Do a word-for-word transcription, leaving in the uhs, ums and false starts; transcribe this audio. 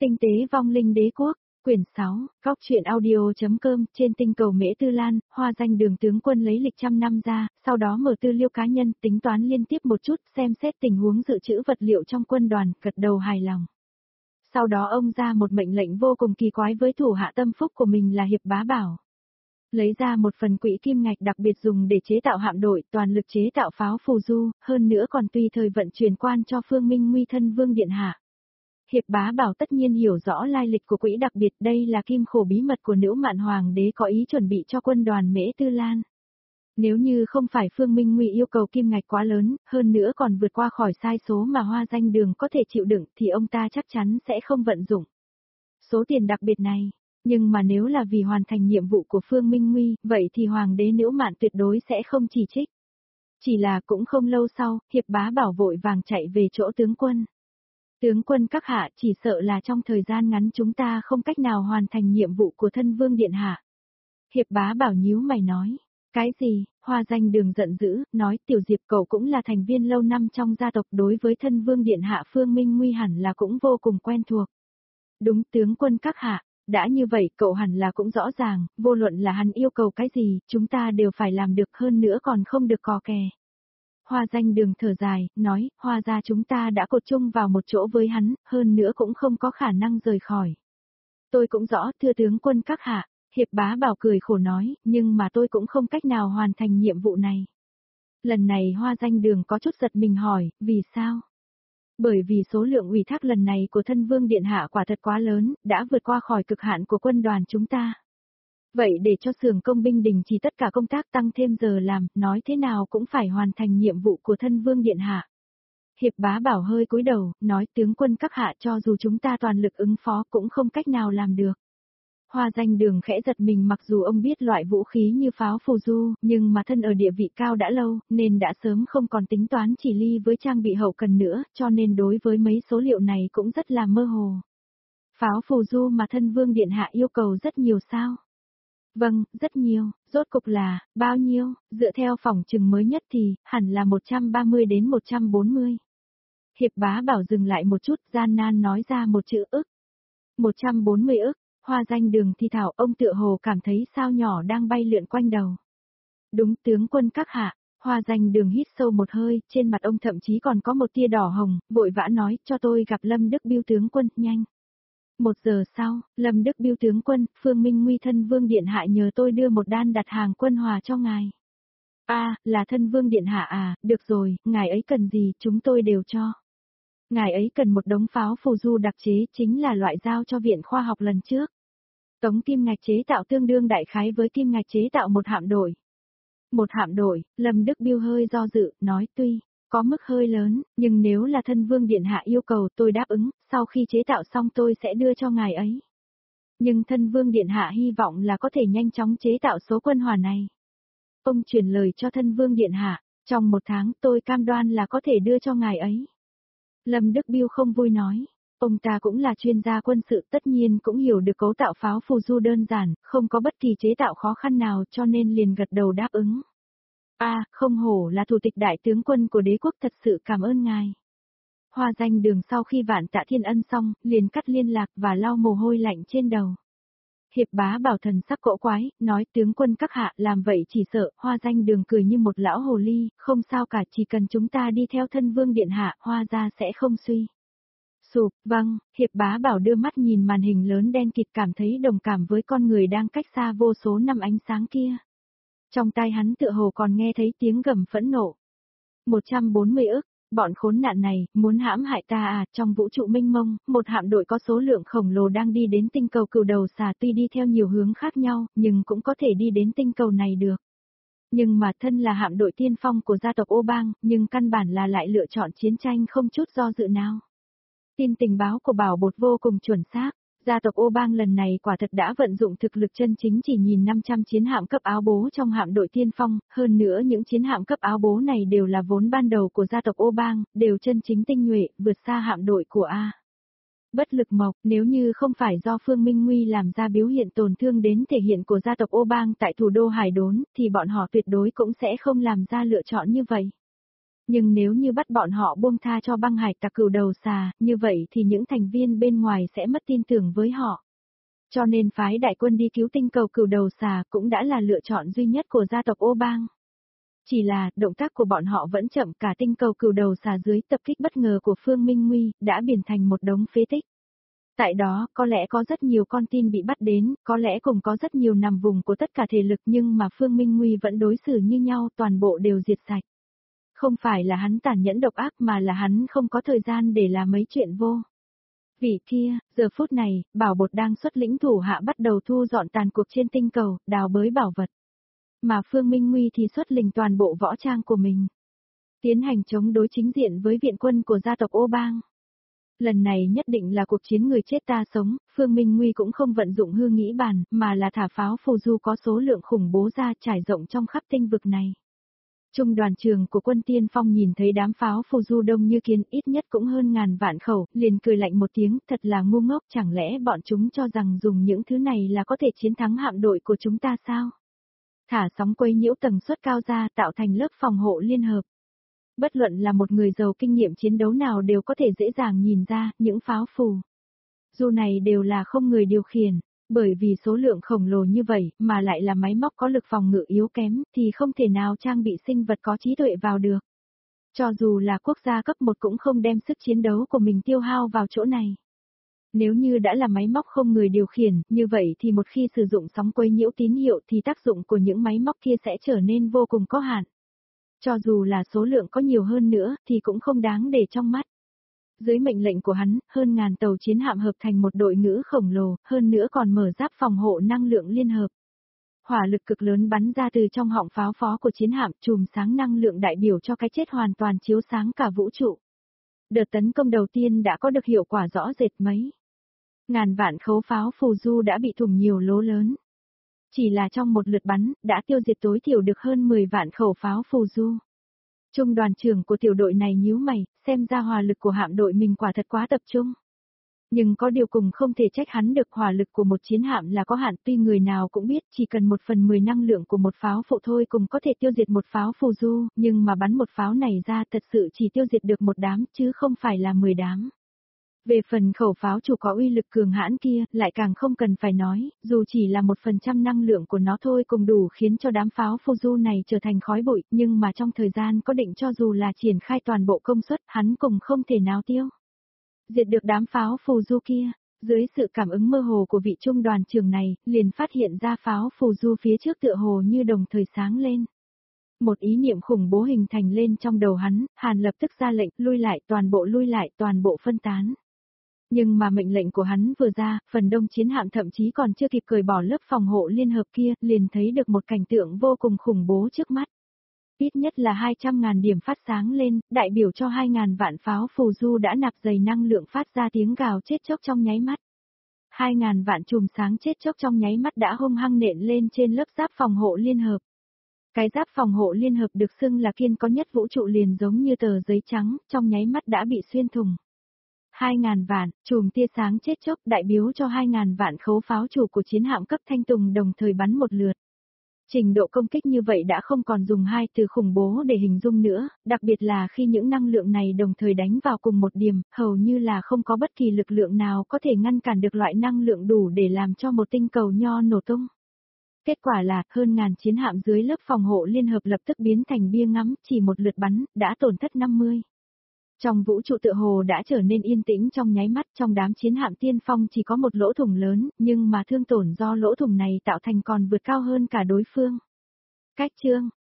Tinh tế vong linh đế quốc, quyển sáu, góc truyện audio.com, trên tinh cầu Mễ Tư Lan, Hoa Danh Đường tướng quân lấy lịch trăm năm ra, sau đó mở tư liệu cá nhân, tính toán liên tiếp một chút, xem xét tình huống dự trữ vật liệu trong quân đoàn, gật đầu hài lòng. Sau đó ông ra một mệnh lệnh vô cùng kỳ quái với thủ hạ tâm phúc của mình là Hiệp Bá Bảo. Lấy ra một phần quỹ kim ngạch đặc biệt dùng để chế tạo hạm đội, toàn lực chế tạo pháo phù du, hơn nữa còn tùy thời vận chuyển quan cho Phương Minh Nguy thân vương điện hạ. Hiệp Bá Bảo tất nhiên hiểu rõ lai lịch của quỹ đặc biệt, đây là kim khổ bí mật của Nữ Mạn Hoàng đế có ý chuẩn bị cho quân đoàn Mễ Tư Lan. Nếu như không phải Phương Minh Nguy yêu cầu kim ngạch quá lớn, hơn nữa còn vượt qua khỏi sai số mà Hoa Danh Đường có thể chịu đựng thì ông ta chắc chắn sẽ không vận dụng số tiền đặc biệt này. Nhưng mà nếu là vì hoàn thành nhiệm vụ của Phương Minh Nguy, vậy thì Hoàng đế Nữ Mạn tuyệt đối sẽ không chỉ trích. Chỉ là cũng không lâu sau, Hiệp Bá Bảo vội vàng chạy về chỗ tướng quân. Tướng quân các hạ, chỉ sợ là trong thời gian ngắn chúng ta không cách nào hoàn thành nhiệm vụ của thân vương điện hạ. Hiệp Bá Bảo nhíu mày nói. Cái gì? Hoa Danh Đường giận dữ, nói Tiểu Diệp cậu cũng là thành viên lâu năm trong gia tộc, đối với thân vương điện hạ Phương Minh Nguy hẳn là cũng vô cùng quen thuộc. Đúng, tướng quân các hạ, đã như vậy cậu hẳn là cũng rõ ràng, vô luận là hắn yêu cầu cái gì, chúng ta đều phải làm được, hơn nữa còn không được cò kè. Hoa Danh Đường thở dài, nói, Hoa gia chúng ta đã cột chung vào một chỗ với hắn, hơn nữa cũng không có khả năng rời khỏi. Tôi cũng rõ, thưa tướng quân các hạ. Hiệp Bá Bảo cười khổ nói, nhưng mà tôi cũng không cách nào hoàn thành nhiệm vụ này. Lần này Hoa Danh Đường có chút giật mình hỏi, vì sao? Bởi vì số lượng ủy thác lần này của thân vương điện hạ quả thật quá lớn, đã vượt qua khỏi cực hạn của quân đoàn chúng ta. Vậy để cho xưởng công binh đình chỉ tất cả công tác, tăng thêm giờ làm, nói thế nào cũng phải hoàn thành nhiệm vụ của thân vương điện hạ. Hiệp Bá Bảo hơi cúi đầu, nói tướng quân các hạ, cho dù chúng ta toàn lực ứng phó cũng không cách nào làm được. Hoa Danh Đường khẽ giật mình, mặc dù ông biết loại vũ khí như pháo phù du, nhưng mà thân ở địa vị cao đã lâu, nên đã sớm không còn tính toán chỉ ly với trang bị hậu cần nữa, cho nên đối với mấy số liệu này cũng rất là mơ hồ. Pháo phù du mà thân vương điện hạ yêu cầu rất nhiều sao? Vâng, rất nhiều, rốt cục là, bao nhiêu, dựa theo phỏng chừng mới nhất thì, hẳn là một trăm ba mươi đến một trăm bốn mươi. Hiệp Bá Bảo dừng lại một chút, gian nan nói ra một chữ ức. một trăm bốn mươi ức. Hoa Danh Đường thi thảo, ông tựa hồ cảm thấy sao nhỏ đang bay lượn quanh đầu. Đúng, tướng quân các hạ. Hoa Danh Đường hít sâu một hơi, trên mặt ông thậm chí còn có một tia đỏ hồng, vội vã nói, cho tôi gặp Lâm Đức Biêu tướng quân, nhanh. Một giờ sau, Lâm Đức Biêu tướng quân, Phương Minh Nguy thân vương điện hạ nhờ tôi đưa một đan đặt hàng quân hòa cho ngài. A, à, là thân vương điện hạ à, được rồi, ngài ấy cần gì, chúng tôi đều cho. Ngài ấy cần một đống pháo phù du đặc chế, chính là loại giao cho viện khoa học lần trước. Tống kim ngạch chế tạo tương đương đại khái với kim ngạch chế tạo một hạm đội. Một hạm đội, Lâm Đức Biêu hơi do dự, nói tuy có mức hơi lớn, nhưng nếu là thân vương điện hạ yêu cầu tôi đáp ứng, sau khi chế tạo xong tôi sẽ đưa cho ngài ấy. Nhưng thân vương điện hạ hy vọng là có thể nhanh chóng chế tạo số quân hỏa này. Ông truyền lời cho thân vương điện hạ, trong một tháng tôi cam đoan là có thể đưa cho ngài ấy. Lâm Đức Biêu không vui nói. Ông ta cũng là chuyên gia quân sự, tất nhiên cũng hiểu được cấu tạo pháo phù du đơn giản, không có bất kỳ chế tạo khó khăn nào, cho nên liền gật đầu đáp ứng. A, à, không hổ là thủ tịch đại tướng quân của đế quốc, thật sự cảm ơn ngài. Hoa Danh Đường sau khi Vạn Tạ Thiên Ân xong, liền cắt liên lạc và lau mồ hôi lạnh trên đầu. Hiệp Bá Bảo thần sắc cỗ quái, nói tướng quân các hạ, làm vậy chỉ sợ. Hoa Danh Đường cười như một lão hồ ly, không sao cả, chỉ cần chúng ta đi theo thân vương điện hạ, Hoa gia sẽ không suy sụp. Vâng, Hiệp Bá Bảo đưa mắt nhìn màn hình lớn đen kịt, cảm thấy đồng cảm với con người đang cách xa vô số năm ánh sáng kia. Trong tai hắn tựa hồ còn nghe thấy tiếng gầm phẫn nộ. một trăm bốn mươi ức, bọn khốn nạn này, muốn hãm hại ta à, trong vũ trụ mênh mông, một hạm đội có số lượng khổng lồ đang đi đến tinh cầu Cửu Đầu Xà, tuy đi theo nhiều hướng khác nhau, nhưng cũng có thể đi đến tinh cầu này được. Nhưng mà thân là hạm đội tiên phong của gia tộc Ô Bang, nhưng căn bản là lại lựa chọn chiến tranh không chút do dự nào. Tin tình báo của Bảo Bột vô cùng chuẩn xác, gia tộc Ô Bang lần này quả thật đã vận dụng thực lực chân chính, chỉ nhìn năm trăm chiến hạm cấp áo bố trong hạm đội tiên phong, hơn nữa những chiến hạm cấp áo bố này đều là vốn ban đầu của gia tộc Ô Bang, đều chân chính tinh nhuệ, vượt xa hạm đội của A. Bất Lực Mộc, nếu như không phải do Phương Minh Nguy làm ra biểu hiện tổn thương đến thể hiện của gia tộc Ô Bang tại thủ đô Hải Đốn, thì bọn họ tuyệt đối cũng sẽ không làm ra lựa chọn như vậy. Nhưng nếu như bắt bọn họ buông tha cho băng hải tặc cừu đầu xà, như vậy thì những thành viên bên ngoài sẽ mất tin tưởng với họ. Cho nên phái đại quân đi cứu tinh cầu cừu đầu xà cũng đã là lựa chọn duy nhất của gia tộc Ô Bang. Chỉ là, động tác của bọn họ vẫn chậm, cả tinh cầu cừu đầu xà dưới tập kích bất ngờ của Phương Minh Nguy, đã biến thành một đống phế tích. Tại đó, có lẽ có rất nhiều con tin bị bắt đến, có lẽ cũng có rất nhiều nằm vùng của tất cả thể lực, nhưng mà Phương Minh Nguy vẫn đối xử như nhau, toàn bộ đều diệt sạch. Không phải là hắn tàn nhẫn độc ác mà là hắn không có thời gian để làm mấy chuyện vô. Vị kia, giờ phút này, Bảo Bột đang xuất lĩnh thủ hạ bắt đầu thu dọn tàn cuộc trên tinh cầu, đào bới bảo vật. Mà Phương Minh Nguy thì xuất lĩnh toàn bộ võ trang của mình. Tiến hành chống đối chính diện với viện quân của gia tộc Ô Bang. Lần này nhất định là cuộc chiến người chết ta sống, Phương Minh Nguy cũng không vận dụng hư nghĩ bàn, mà là thả pháo phù du có số lượng khủng bố ra trải rộng trong khắp tinh vực này. Trung đoàn trường của quân tiên phong nhìn thấy đám pháo phù du đông như kiến, ít nhất cũng hơn ngàn vạn khẩu, liền cười lạnh một tiếng, thật là ngu ngốc, chẳng lẽ bọn chúng cho rằng dùng những thứ này là có thể chiến thắng hạm đội của chúng ta sao? Thả sóng quấy nhiễu tần suất cao ra tạo thành lớp phòng hộ liên hợp. Bất luận là một người giàu kinh nghiệm chiến đấu nào đều có thể dễ dàng nhìn ra, những pháo phù du này đều là không người điều khiển, bởi vì số lượng khổng lồ như vậy, mà lại là máy móc có lực phòng ngự yếu kém, thì không thể nào trang bị sinh vật có trí tuệ vào được. Cho dù là quốc gia cấp một cũng không đem sức chiến đấu của mình tiêu hao vào chỗ này. Nếu như đã là máy móc không người điều khiển, như vậy thì một khi sử dụng sóng quấy nhiễu tín hiệu thì tác dụng của những máy móc kia sẽ trở nên vô cùng có hạn. Cho dù là số lượng có nhiều hơn nữa thì cũng không đáng để trong mắt. Dưới mệnh lệnh của hắn, hơn ngàn tàu chiến hạm hợp thành một đội ngũ khổng lồ, hơn nữa còn mở giáp phòng hộ năng lượng liên hợp. Hỏa lực cực lớn bắn ra từ trong họng pháo phó của chiến hạm, chùm sáng năng lượng đại biểu cho cái chết hoàn toàn chiếu sáng cả vũ trụ. Đợt tấn công đầu tiên đã có được hiệu quả rõ rệt mấy. Ngàn vạn khấu pháo phù du đã bị thủng nhiều lỗ lớn. Chỉ là trong một lượt bắn, đã tiêu diệt tối thiểu được hơn mười vạn khẩu pháo phù du. Trung đoàn trưởng của tiểu đội này nhíu mày, xem ra hỏa lực của hạm đội mình quả thật quá tập trung. Nhưng có điều cùng không thể trách hắn được, hỏa lực của một chiến hạm là có hạn, tuy người nào cũng biết chỉ cần một phần mười năng lượng của một pháo phụ thôi cùng có thể tiêu diệt một pháo phù du, nhưng mà bắn một pháo này ra thật sự chỉ tiêu diệt được một đám chứ không phải là mười đám. Về phần khẩu pháo chủ có uy lực cường hãn kia, lại càng không cần phải nói, dù chỉ là một phần trăm năng lượng của nó thôi cũng đủ khiến cho đám pháo phù du này trở thành khói bụi, nhưng mà trong thời gian có định cho dù là triển khai toàn bộ công suất, hắn cũng không thể nào tiêu diệt được đám pháo phù du kia. Dưới sự cảm ứng mơ hồ của vị trung đoàn trưởng này, liền phát hiện ra pháo phù du phía trước tựa hồ như đồng thời sáng lên. Một ý niệm khủng bố hình thành lên trong đầu hắn, Hàn lập tức ra lệnh, lui lại, toàn bộ lui lại, toàn bộ phân tán. Nhưng mà mệnh lệnh của hắn vừa ra, phần đông chiến hạm thậm chí còn chưa kịp cởi bỏ lớp phòng hộ liên hợp kia, liền thấy được một cảnh tượng vô cùng khủng bố trước mắt. Ít nhất là hai trăm ngàn điểm phát sáng lên, đại biểu cho hai ngàn vạn pháo phù du đã nạp dày năng lượng phát ra tiếng gào chết chóc trong nháy mắt. hai ngàn vạn chùm sáng chết chóc trong nháy mắt đã hung hăng nện lên trên lớp giáp phòng hộ liên hợp. Cái giáp phòng hộ liên hợp được xưng là kiên có nhất vũ trụ liền giống như tờ giấy trắng, trong nháy mắt đã bị xuyên thủng. hai ngàn vạn, chùm tia sáng chết chóc đại biểu cho hai ngàn vạn khấu pháo chủ của chiến hạm cấp Thanh Tùng đồng thời bắn một lượt. Trình độ công kích như vậy đã không còn dùng hai từ khủng bố để hình dung nữa, đặc biệt là khi những năng lượng này đồng thời đánh vào cùng một điểm, hầu như là không có bất kỳ lực lượng nào có thể ngăn cản được loại năng lượng đủ để làm cho một tinh cầu nho nổ tung. Kết quả là, hơn ngàn chiến hạm dưới lớp phòng hộ liên hợp lập tức biến thành bia ngắm, chỉ một lượt bắn, đã tổn thất năm mươi. Trong vũ trụ tựa hồ đã trở nên yên tĩnh trong nháy mắt, trong đám chiến hạm tiên phong chỉ có một lỗ thủng lớn, nhưng mà thương tổn do lỗ thủng này tạo thành còn vượt cao hơn cả đối phương. Cách chương,